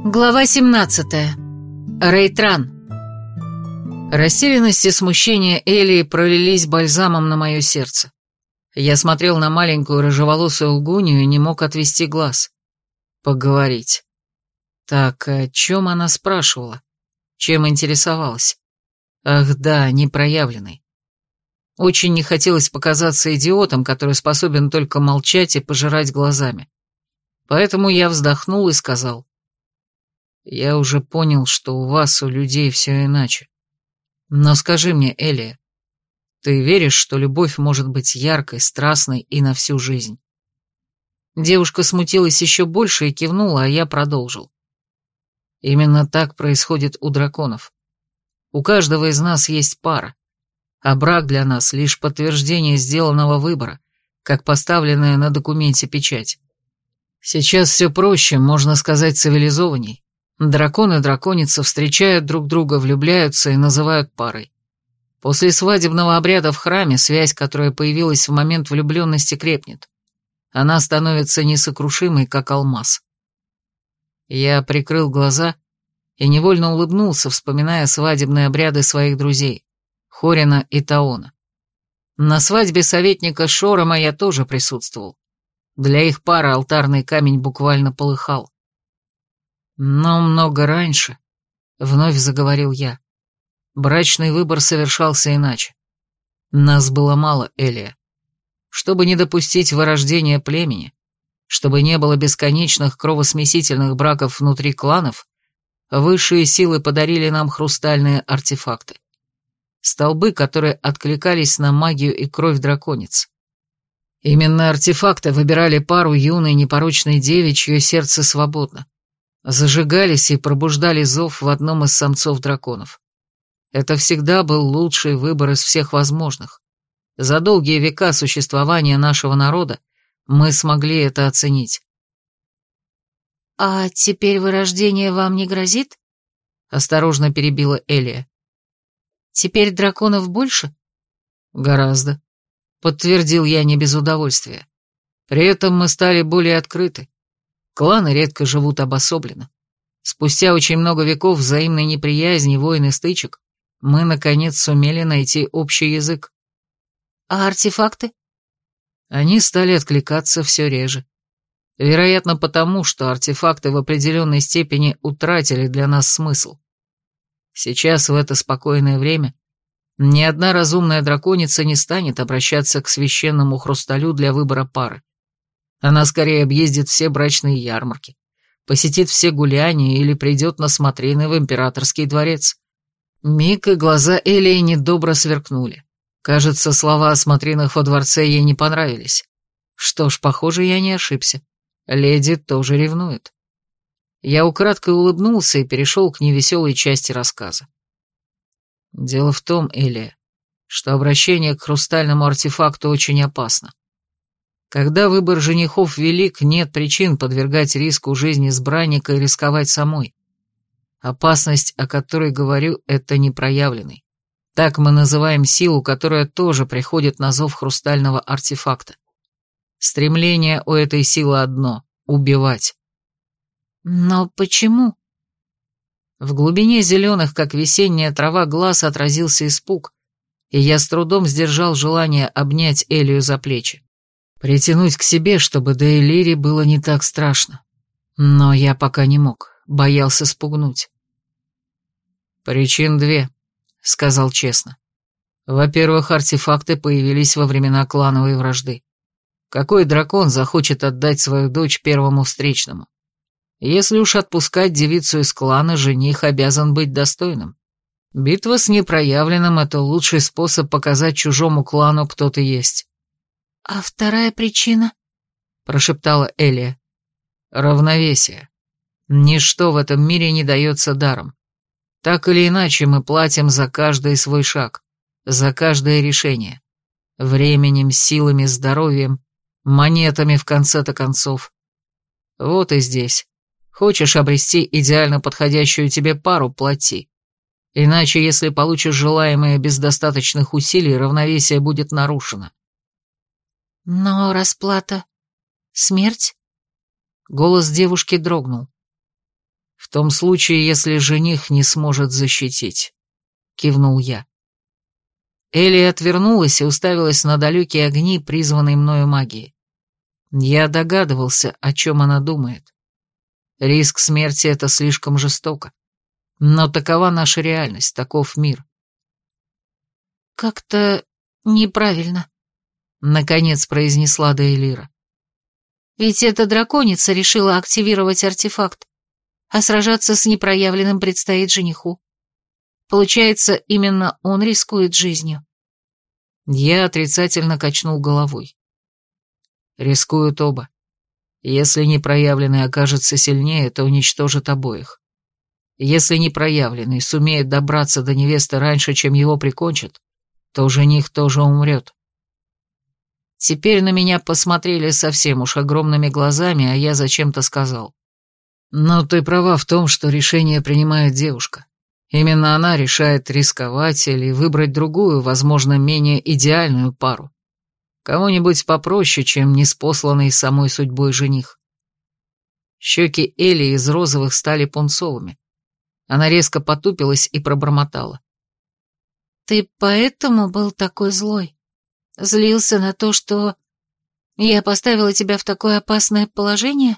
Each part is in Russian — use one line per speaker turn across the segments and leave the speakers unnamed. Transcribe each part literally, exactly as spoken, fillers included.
Глава семнадцатая. Рейтран. Растерянность и смущение Элии пролились бальзамом на мое сердце. Я смотрел на маленькую рыжеволосую лгунью и не мог отвести глаз. Поговорить. Так, о чем она спрашивала? Чем интересовалась? Ах да, непроявленный. Очень не хотелось показаться идиотом, который способен только молчать и пожирать глазами. Поэтому я вздохнул и сказал: «Я уже понял, что у вас, у людей, все иначе. Но скажи мне, Элия, ты веришь, что любовь может быть яркой, страстной и на всю жизнь?» Девушка смутилась еще больше и кивнула, а я продолжил. Именно так происходит у драконов. У каждого из нас есть пара, а брак для нас лишь подтверждение сделанного выбора, как поставленная на документе печать. Сейчас все проще, можно сказать, цивилизованней. Дракон и драконица встречают друг друга, влюбляются и называют парой. После свадебного обряда в храме связь, которая появилась в момент влюбленности, крепнет. Она становится несокрушимой, как алмаз. Я прикрыл глаза и невольно улыбнулся, вспоминая свадебные обряды своих друзей, Хорина и Таона. На свадьбе советника Шорома я тоже присутствовал. Для их пары алтарный камень буквально полыхал. Но много раньше, вновь заговорил я, брачный выбор совершался иначе. Нас было мало, Элия. Чтобы не допустить вырождения племени, чтобы не было бесконечных кровосмесительных браков внутри кланов, высшие силы подарили нам хрустальные артефакты. Столбы, которые откликались на магию и кровь дракониц. Именно артефакты выбирали пару юной непорочной деве, чье сердце свободно. Зажигались и пробуждали зов в одном из самцов драконов. Это всегда был лучший выбор из всех возможных. За долгие века существования нашего народа мы смогли это оценить.
«А теперь вырождение вам не грозит?» — осторожно перебила Элия. «Теперь драконов больше?»
«Гораздо», — подтвердил я не без удовольствия. «При этом мы стали более открыты. Кланы редко живут обособленно. Спустя очень много веков взаимной неприязни, войн и стычек мы, наконец, сумели найти общий язык».
«А артефакты?»
Они стали откликаться все реже. Вероятно, потому, что артефакты в определенной степени утратили для нас смысл. Сейчас, в это спокойное время, ни одна разумная драконица не станет обращаться к священному хрусталю для выбора пары. Она скорее объездит все брачные ярмарки, посетит все гуляния или придет на смотрины в императорский дворец. Миг и глаза Элии недобро сверкнули. Кажется, слова о смотринах во дворце ей не понравились. Что ж, похоже, я не ошибся. Леди тоже ревнует. Я украдкой улыбнулся и перешел к невеселой части рассказа. Дело в том, Элия, что обращение к хрустальному артефакту очень опасно. Когда выбор женихов велик, нет причин подвергать риску жизни избранника и рисковать самой. Опасность, о которой говорю, это непроявленный. Так мы называем силу, которая тоже приходит на зов хрустального артефакта. Стремление у этой силы одно — убивать.
«Но почему?»
В глубине зеленых, как весенняя трава, глаз отразился испуг, и я с трудом сдержал желание обнять Элию за плечи. Притянуть к себе, чтобы до Элири было не так страшно. Но я пока не мог, боялся спугнуть. «Причин две», — сказал честно. «Во-первых, артефакты появились во времена клановой вражды. Какой дракон захочет отдать свою дочь первому встречному? Если уж отпускать девицу из клана, жених обязан быть достойным. Битва с непроявленным — это лучший способ показать чужому клану, кто ты есть».
«А вторая причина?»
— прошептала Элия. «Равновесие. Ничто в этом мире не дается даром. Так или иначе мы платим за каждый свой шаг, за каждое решение. Временем, силами, здоровьем, монетами в конце-то концов. Вот и здесь. Хочешь обрести идеально подходящую тебе пару — плати. Иначе, если получишь желаемое без достаточных усилий, равновесие будет нарушено».
«Но расплата — смерть?»
Голос девушки дрогнул. В том случае, если жених не сможет защитить, кивнул я. Элли отвернулась и уставилась на далекие огни, призванной мною магии. Я догадывался, о чем она думает. Риск смерти — это слишком жестоко. Но такова наша реальность, таков мир.
«Как-то неправильно», — наконец произнесла Дейлира. «Ведь эта драконица решила активировать артефакт, а сражаться с непроявленным предстоит жениху. Получается, именно он рискует жизнью».
Я отрицательно качнул головой. Рискуют оба. Если непроявленный окажется сильнее, то уничтожит обоих. Если непроявленный сумеет добраться до невесты раньше, чем его прикончат, то жених тоже умрет. Теперь на меня посмотрели совсем уж огромными глазами, а я зачем-то сказал. Но ты права в том, что решение принимает девушка. Именно она решает, рисковать или выбрать другую, возможно, менее идеальную пару. Кого-нибудь попроще, чем неспосланный самой судьбой жених. Щеки Элли из розовых стали пунцовыми. Она резко потупилась и пробормотала.
«Ты поэтому был такой злой? Злился на то, что я поставила тебя в такое опасное положение?»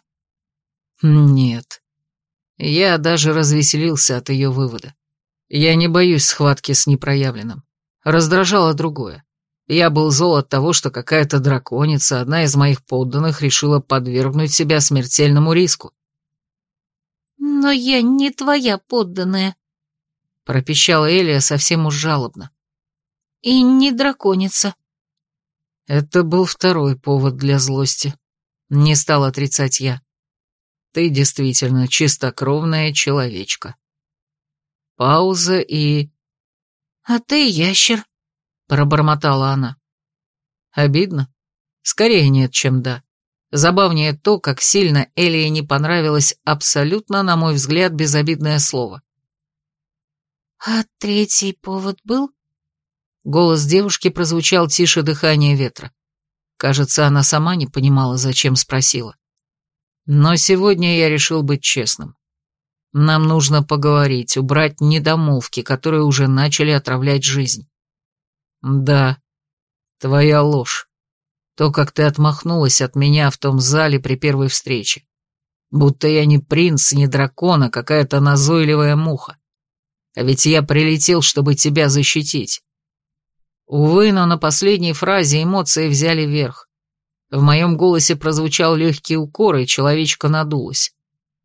Нет. Я даже развеселился от ее вывода. Я не боюсь схватки с непроявленным. Раздражало другое. Я был зол от того, что какая-то драконица, одна из моих подданных, решила подвергнуть себя смертельному риску.
«Но я не твоя подданная», — пропищала Элия совсем уж жалобно. «И не драконица».
Это был второй повод для злости. Не стал отрицать я. Ты действительно чистокровная человечка. Пауза и...
«А ты ящер», — пробормотала она.
Обидно? Скорее нет, чем да. Забавнее то, как сильно Элии не понравилось абсолютно, на мой взгляд, безобидное слово.
«А третий повод был?»
Голос девушки прозвучал тише дыхания ветра. Кажется, она сама не понимала, зачем спросила. Но сегодня я решил быть честным. Нам нужно поговорить, убрать недомолвки, которые уже начали отравлять жизнь. Да, твоя ложь. То, как ты отмахнулась от меня в том зале при первой встрече. Будто я не принц, не дракон, а какая-то назойливая муха. А ведь я прилетел, чтобы тебя защитить. Увы, но на последней фразе эмоции взяли верх. В моем голосе прозвучал легкий укор, и человечка надулась.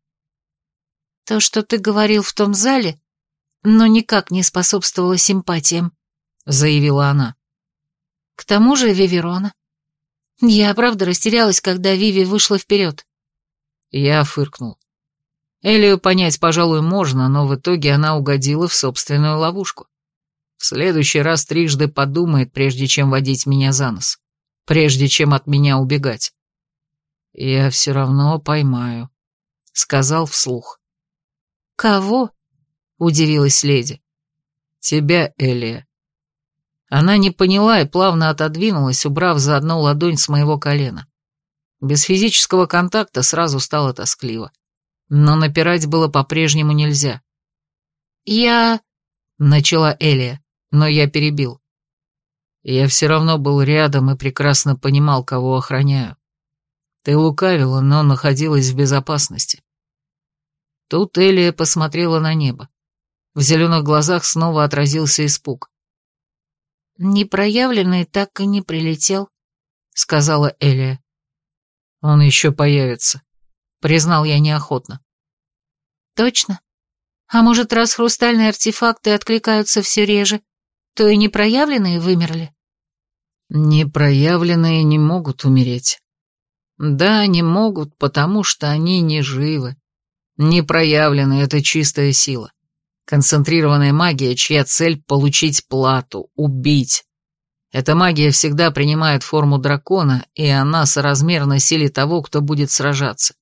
«То, что ты говорил в том зале, но никак не способствовало симпатиям», — заявила она. «К тому же Виверона. Я, правда, растерялась, когда Виви вышла вперед».
Я фыркнул. Элию понять, пожалуй, можно, но в итоге она угодила в собственную ловушку. В следующий раз трижды подумает, прежде чем водить меня за нос, прежде чем от меня убегать. «Я все равно поймаю», — сказал вслух.
«Кого?» — удивилась леди.
«Тебя, Элия». Она не поняла и плавно отодвинулась, убрав заодно ладонь с моего колена. Без физического контакта сразу стало тоскливо. Но напирать было по-прежнему нельзя.
«Я...»
— начала Элия, но я перебил. Я все равно был рядом и прекрасно понимал, кого охраняю. Ты лукавила, но находилась в безопасности. Тут Элия посмотрела на небо. В зеленых глазах снова отразился испуг.
«Непроявленный так и не прилетел», — сказала Элия.
«Он еще появится», — признал я неохотно.
«Точно? А может, раз хрустальные артефакты откликаются все реже, то и непроявленные вымерли?»
«Непроявленные не могут умереть. Да, не могут, потому что они не живы. Непроявленные — это чистая сила. Концентрированная магия, чья цель — получить плату, убить. Эта магия всегда принимает форму дракона, и она соразмерна силе того, кто будет сражаться.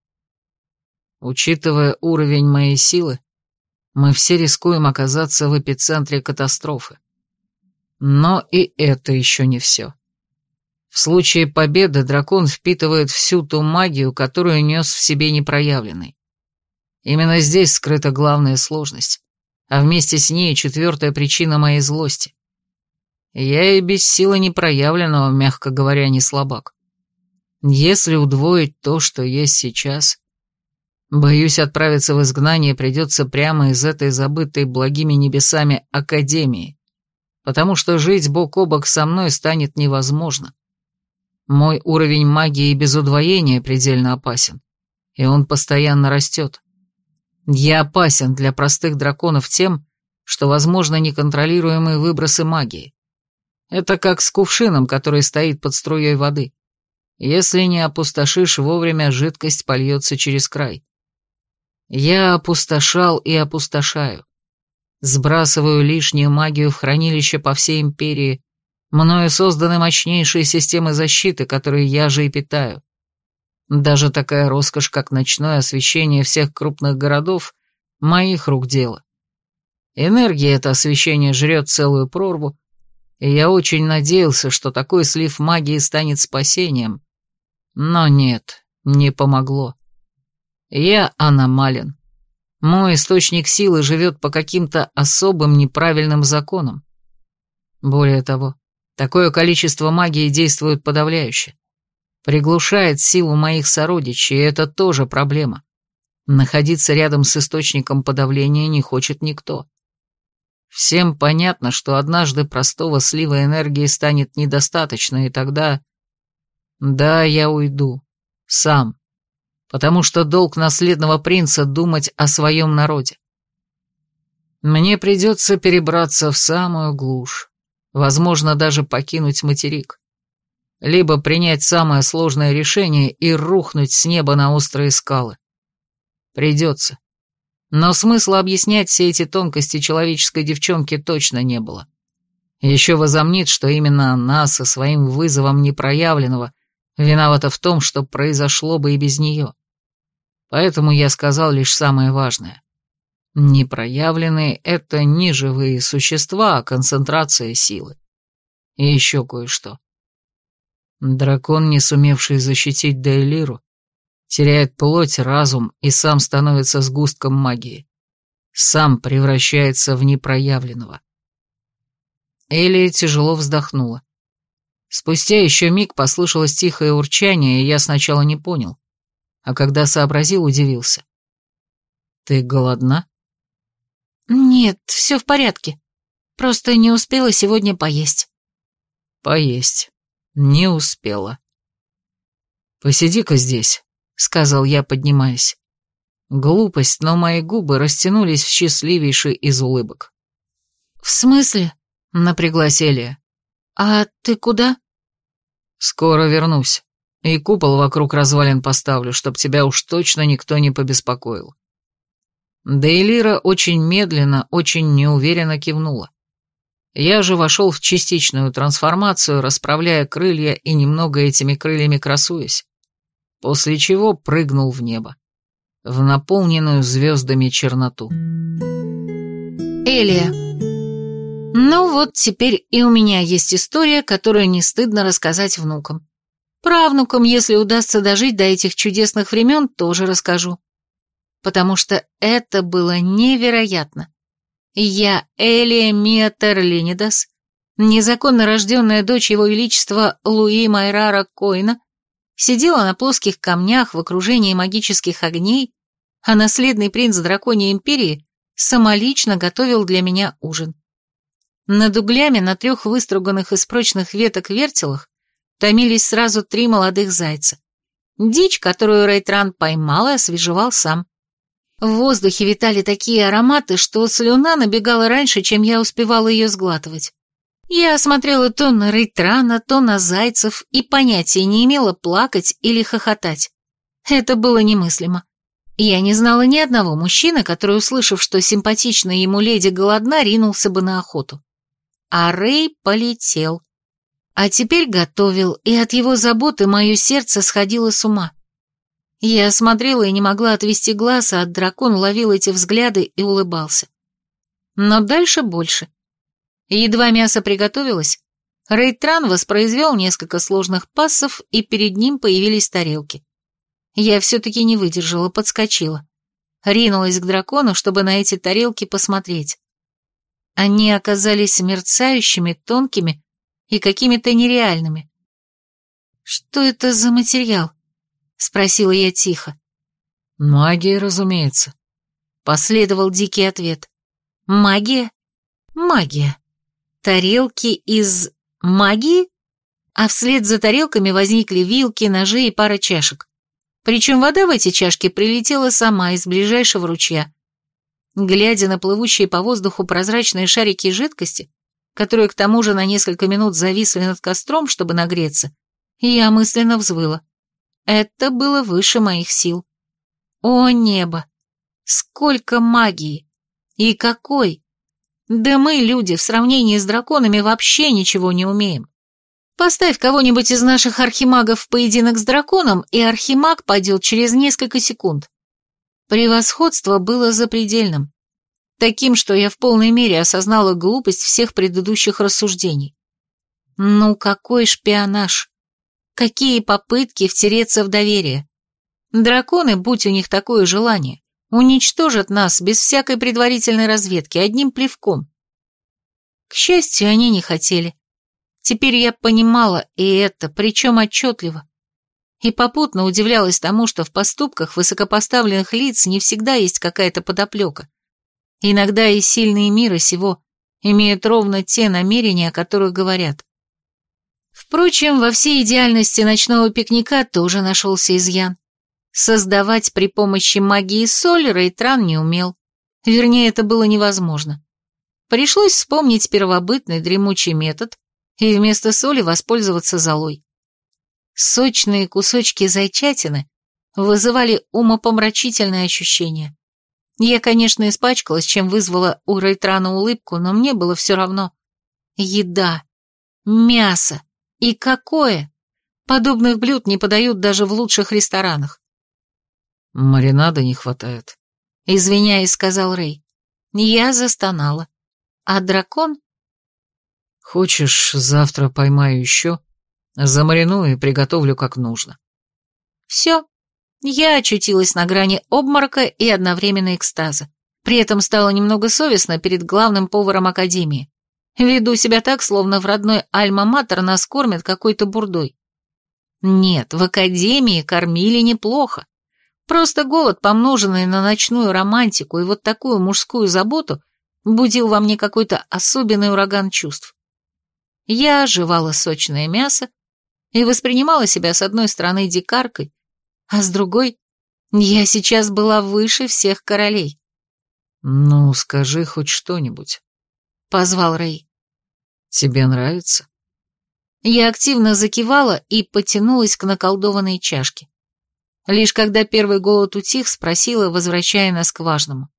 Учитывая уровень моей силы, мы все рискуем оказаться в эпицентре катастрофы. Но и это еще не все. В случае победы дракон впитывает всю ту магию, которую нес в себе непроявленный. Именно здесь скрыта главная сложность, а вместе с ней четвертая причина моей злости. Я и без силы непроявленного, мягко говоря, не слабак. Если удвоить то, что есть сейчас, боюсь, отправиться в изгнание придется прямо из этой забытой благими небесами академии, потому что жить бок о бок со мной станет невозможно. Мой уровень магии без удвоения предельно опасен, и он постоянно растет. Я опасен для простых драконов тем, что возможно неконтролируемые выбросы магии. Это как с кувшином, который стоит под струей воды. Если не опустошишь вовремя, жидкость польется через край. Я опустошал и опустошаю. Сбрасываю лишнюю магию в хранилище по всей империи. Мною созданы мощнейшие системы защиты, которые я же и питаю. Даже такая роскошь, как ночное освещение всех крупных городов, моих рук дело. Энергия это освещение жрет целую прорву, и я очень надеялся, что такой слив магии станет спасением. Но нет, не помогло. Я аномален. Мой источник силы живет по каким-то особым неправильным законам. Более того, такое количество магии действует подавляюще. Приглушает силу моих сородичей, и это тоже проблема. Находиться рядом с источником подавления не хочет никто. Всем понятно, что однажды простого слива энергии станет недостаточно, и тогда... Да, я уйду. Сам. Потому что долг наследного принца думать о своем народе. Мне придется перебраться в самую глушь. Возможно, даже покинуть материк. Либо принять самое сложное решение и рухнуть с неба на острые скалы. Придется. Но смысла объяснять все эти тонкости человеческой девчонке точно не было. Еще возомнит, что именно она со своим вызовом непроявленного виновата в том, что произошло бы и без нее. Поэтому я сказал лишь самое важное. Непроявленные — это не живые существа, а концентрация силы. И еще кое-что. Дракон, не сумевший защитить Дейлиру, теряет плоть, разум и сам становится сгустком магии. Сам превращается в непроявленного. Элия тяжело вздохнула. Спустя еще миг послышалось тихое урчание, и я сначала не понял, а когда сообразил, удивился. «Ты голодна?»
«Нет, все в порядке. Просто не успела сегодня поесть».
«Поесть. Не успела». «Посиди-ка здесь», — сказал я, поднимаясь. Глупость, но мои губы растянулись в счастливейший из улыбок.
«В смысле?» — напряглась Элия. «А ты куда?»
«Скоро вернусь, и купол вокруг развалин поставлю, чтоб тебя уж точно никто не побеспокоил». Дейлира очень медленно, очень неуверенно кивнула. Я же вошел в частичную трансформацию, расправляя крылья и немного этими крыльями красуясь, после чего прыгнул в небо, в наполненную звездами черноту.
Элия. Ну вот теперь и у меня есть история, которую не стыдно рассказать внукам. Правнукам, если удастся дожить до этих чудесных времен, тоже расскажу. Потому что это было невероятно. Я, Элия Мия Терлинидас, незаконно рожденная дочь его величества Луи Майрара Койна, сидела на плоских камнях в окружении магических огней, а наследный принц Драконьей Империи самолично готовил для меня ужин. Над углями на трех выструганных из прочных веток вертелах томились сразу три молодых зайца. Дичь, которую Рейтран поймал и освежевал сам. В воздухе витали такие ароматы, что слюна набегала раньше, чем я успевала ее сглатывать. Я смотрела то на Рейтрана, то на зайцев и понятия не имела, плакать или хохотать. Это было немыслимо. Я не знала ни одного мужчины, который, услышав, что симпатичная ему леди голодна, ринулся бы на охоту. А Рей полетел. А теперь готовил, и от его заботы мое сердце сходило с ума. Я смотрела и не могла отвести глаз, а дракон ловил эти взгляды и улыбался. Но дальше больше. Едва мясо приготовилось, Рейтран воспроизвел несколько сложных пассов, и перед ним появились тарелки. Я все-таки не выдержала, подскочила. ринулась к дракону, чтобы на эти тарелки посмотреть. Они оказались мерцающими, тонкими и какими-то нереальными. «Что это за материал?» — спросила я тихо.
«Магия, разумеется»,
— последовал дикий ответ. «Магия? Магия. Тарелки из магии?» А вслед за тарелками возникли вилки, ножи и пара чашек. Причем вода в эти чашки прилетела сама из ближайшего ручья. Глядя на плывущие по воздуху прозрачные шарики жидкости, которые к тому же на несколько минут зависли над костром, чтобы нагреться, я мысленно взвыла. Это было выше моих сил. О, небо! Сколько магии! И какой! Да мы, люди, в сравнении с драконами вообще ничего не умеем. Поставь кого-нибудь из наших архимагов в поединок с драконом, и архимаг падет через несколько секунд. Превосходство было запредельным. Таким, что я в полной мере осознала глупость всех предыдущих рассуждений. Ну, какой шпионаж! Какие попытки втереться в доверие! Драконы, будь у них такое желание, уничтожат нас без всякой предварительной разведки, одним плевком. К счастью, они не хотели. Теперь я понимала и это, причем отчетливо. И попутно удивлялась тому, что в поступках высокопоставленных лиц не всегда есть какая-то подоплека. Иногда и сильные мира сего имеют ровно те намерения, о которых говорят. Впрочем, во всей идеальности ночного пикника тоже нашелся изъян. Создавать при помощи магии соль Рейтран не умел. Вернее, это было невозможно. Пришлось вспомнить первобытный дремучий метод и вместо соли воспользоваться золой. Сочные кусочки зайчатины вызывали умопомрачительные ощущения. Я, конечно, испачкалась, чем вызвала у Рейтрана улыбку, но мне было все равно. Еда, мясо, и какое! Подобных блюд не подают даже в лучших ресторанах.
«Маринада не хватает»,
— извиняясь, сказал Рей. Я застонала. А дракон?
«Хочешь, завтра поймаю еще, замариную и приготовлю как нужно».
Все. Я очутилась на грани обморока и одновременно экстаза. При этом стало немного совестно перед главным поваром академии. Веду себя так, словно в родной альма-матер нас кормят какой-то бурдой. Нет, в академии кормили неплохо. Просто голод, помноженный на ночную романтику и вот такую мужскую заботу, будил во мне какой-то особенный ураган чувств. Я жевала сочное мясо и воспринимала себя с одной стороны дикаркой, а с другой я сейчас была выше всех королей.
«Ну, скажи хоть что-нибудь», —
позвал Рей.
«Тебе нравится?»
Я активно закивала и потянулась к наколдованной чашке. Лишь когда первый голод утих, спросила, возвращая нас к важному.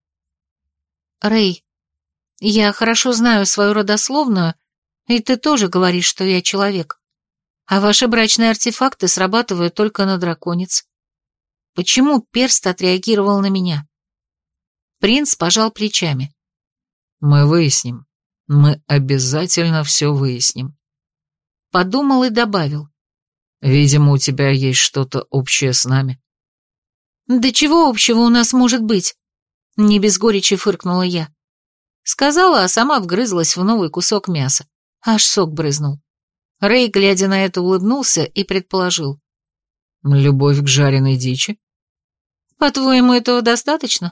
«Рей, я хорошо знаю свою родословную, и ты тоже говоришь, что я человек. А ваши брачные артефакты срабатывают только на драконец. Почему перст отреагировал на меня?» Принц пожал плечами.
«Мы выясним. Мы обязательно все выясним».
Подумал и добавил.
«Видимо, у тебя есть что-то общее с нами».
«Да чего общего у нас может быть?» Не без горечи фыркнула я. Сказала, а сама вгрызлась в новый кусок мяса. Аж сок брызнул. Рей, глядя на это, улыбнулся и предположил.
«Любовь к жареной дичи?»
«По-твоему, этого достаточно?»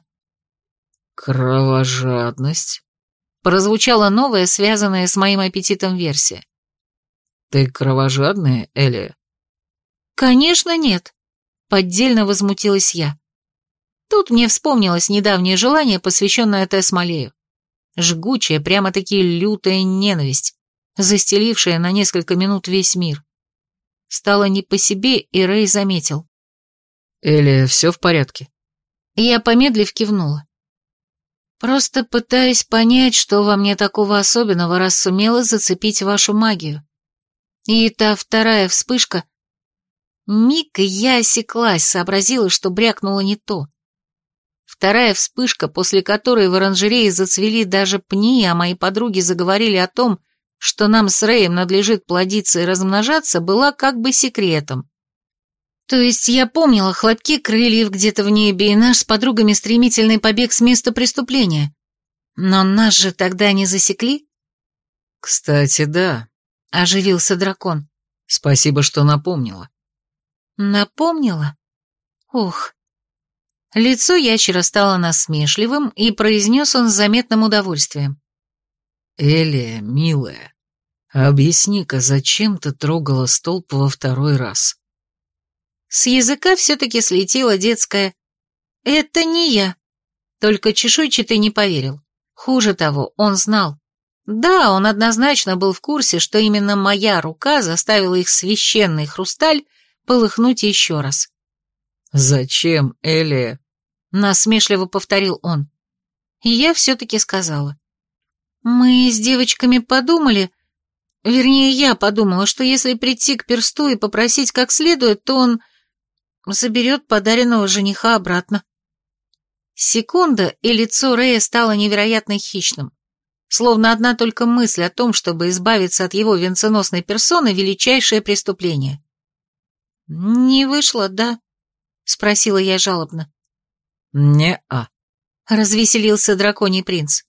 «Кровожадность»,
— прозвучала новая, связанная с моим аппетитом версия.
«Ты кровожадная, Элия?»
«Конечно нет», — поддельно возмутилась я. Тут мне вспомнилось недавнее желание, посвященное Тесс Малею. Жгучая, прямо-таки лютая ненависть, застелившая на несколько минут весь мир. Стало не по себе, и Рей заметил.
«Элия, все в порядке?»
Я, помедлив, кивнула. «Просто пытаюсь понять, что во мне такого особенного, раз сумела зацепить вашу магию. И та вторая вспышка...» Миг, и я осеклась, сообразила, что брякнула не то. Вторая вспышка, после которой в оранжерее зацвели даже пни, а мои подруги заговорили о том, что нам с Рэем надлежит плодиться и размножаться, была как бы секретом. То есть я помнила хлопки крыльев где-то в небе и наш с подругами стремительный побег с места преступления. Но нас же тогда не засекли?
Кстати, да.
Оживился дракон.
Спасибо, что напомнила.
Напомнила? Ух. Лицо ящера стало насмешливым, и произнес он с заметным удовольствием.
Элия, милая, объясни-ка, зачем ты трогала столб во второй раз?
С языка все-таки слетело детское «Это не я». Только чешуйчатый не поверил. Хуже того, он знал. Да, он однозначно был в курсе, что именно моя рука заставила их священный хрусталь полыхнуть еще раз.
«Зачем, Элия?» —
насмешливо повторил он. И я все-таки сказала. Мы с девочками подумали, вернее, я подумала, что если прийти к персту и попросить как следует, то он заберет подаренного жениха обратно. Секунда, и лицо Рэя стало невероятно хищным, словно одна только мысль о том, чтобы избавиться от его венценосной персоны, величайшее преступление. «Не вышло, да?» — спросила я жалобно.
«Не-а»,
— развеселился драконий принц.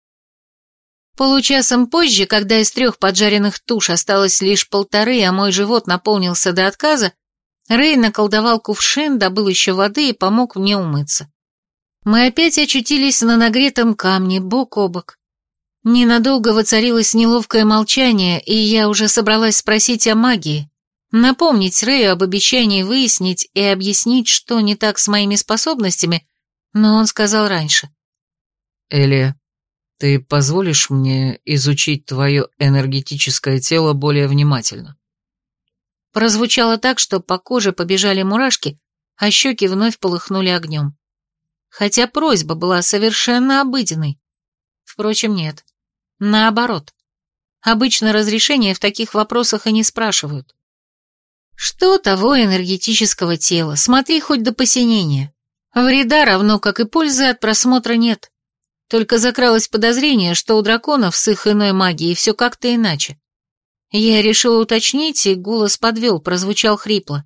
Получасом позже, когда из трех поджаренных туш осталось лишь полторы, а мой живот наполнился до отказа, Рэй наколдовал кувшин, добыл еще воды и помог мне умыться. Мы опять очутились на нагретом камне, бок о бок. Ненадолго воцарилось неловкое молчание, и я уже собралась спросить о магии, напомнить Рэю об обещании выяснить и объяснить, что не так с моими способностями, но он сказал раньше.
«Элия, ты позволишь мне изучить твое энергетическое тело более внимательно?»
Прозвучало так, что по коже побежали мурашки, а щеки вновь полыхнули огнем. Хотя просьба была совершенно обыденной. Впрочем, нет. Наоборот. Обычно разрешения в таких вопросах и не спрашивают. Что того энергетического тела, смотри хоть до посинения. Вреда равно как и пользы от просмотра нет. Только закралось подозрение, что у драконов с их иной магией все как-то иначе. Я решила уточнить, и голос подвел, прозвучал хрипло.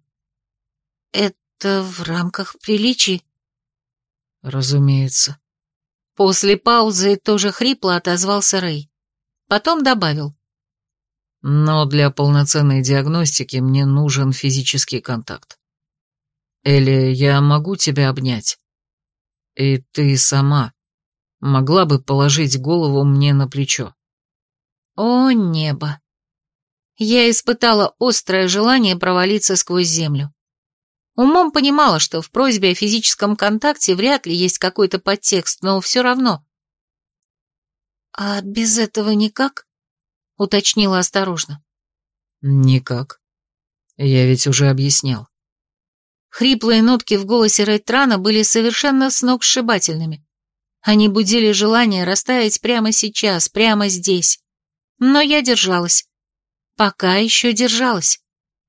«Это в рамках приличий?»
«Разумеется».
После паузы тоже хрипло отозвался Рэй. Потом добавил.
«Но для полноценной диагностики мне нужен физический контакт. Элия, я могу тебя обнять? И ты сама могла бы положить голову мне на плечо?»
О, небо! Я испытала острое желание провалиться сквозь землю. Умом понимала, что в просьбе о физическом контакте вряд ли есть какой-то подтекст, но все равно. «А без этого никак?» — уточнила осторожно.
«Никак. Я ведь уже объяснял».
Хриплые нотки в голосе Рейтрана были совершенно сногсшибательными. Они будили желание растаять прямо сейчас, прямо здесь. Но я держалась. Пока еще держалась.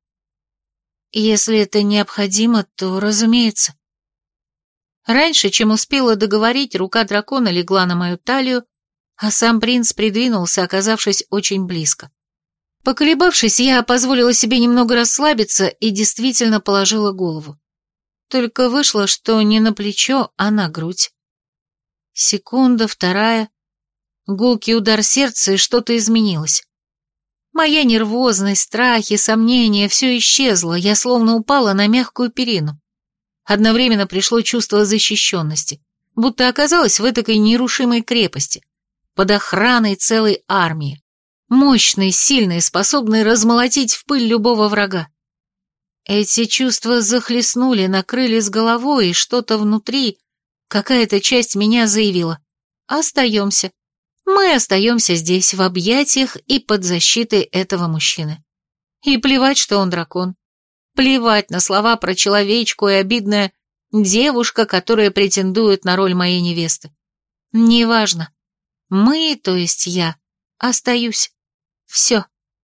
Если это необходимо, то разумеется. Раньше, чем успела договорить, рука дракона легла на мою талию, а сам принц придвинулся, оказавшись очень близко. Поколебавшись, я позволила себе немного расслабиться и действительно положила голову. Только вышло, что не на плечо, а на грудь. Секунда, вторая. Гулкий удар сердца, и что-то изменилось. Моя нервозность, страхи, сомнения — все исчезло, я словно упала на мягкую перину. Одновременно пришло чувство защищенности, будто оказалась в этакой нерушимой крепости, под охраной целой армии, мощной, сильной, способной размолотить в пыль любого врага. Эти чувства захлестнули, накрыли с головой, и что-то внутри, какая-то часть меня заявила: «Остаемся. Мы остаемся здесь, в объятиях и под защитой этого мужчины. И плевать, что он дракон. Плевать на слова про человечку и обидная девушка, которая претендует на роль моей невесты. Неважно. Мы, то есть я, остаюсь. Все.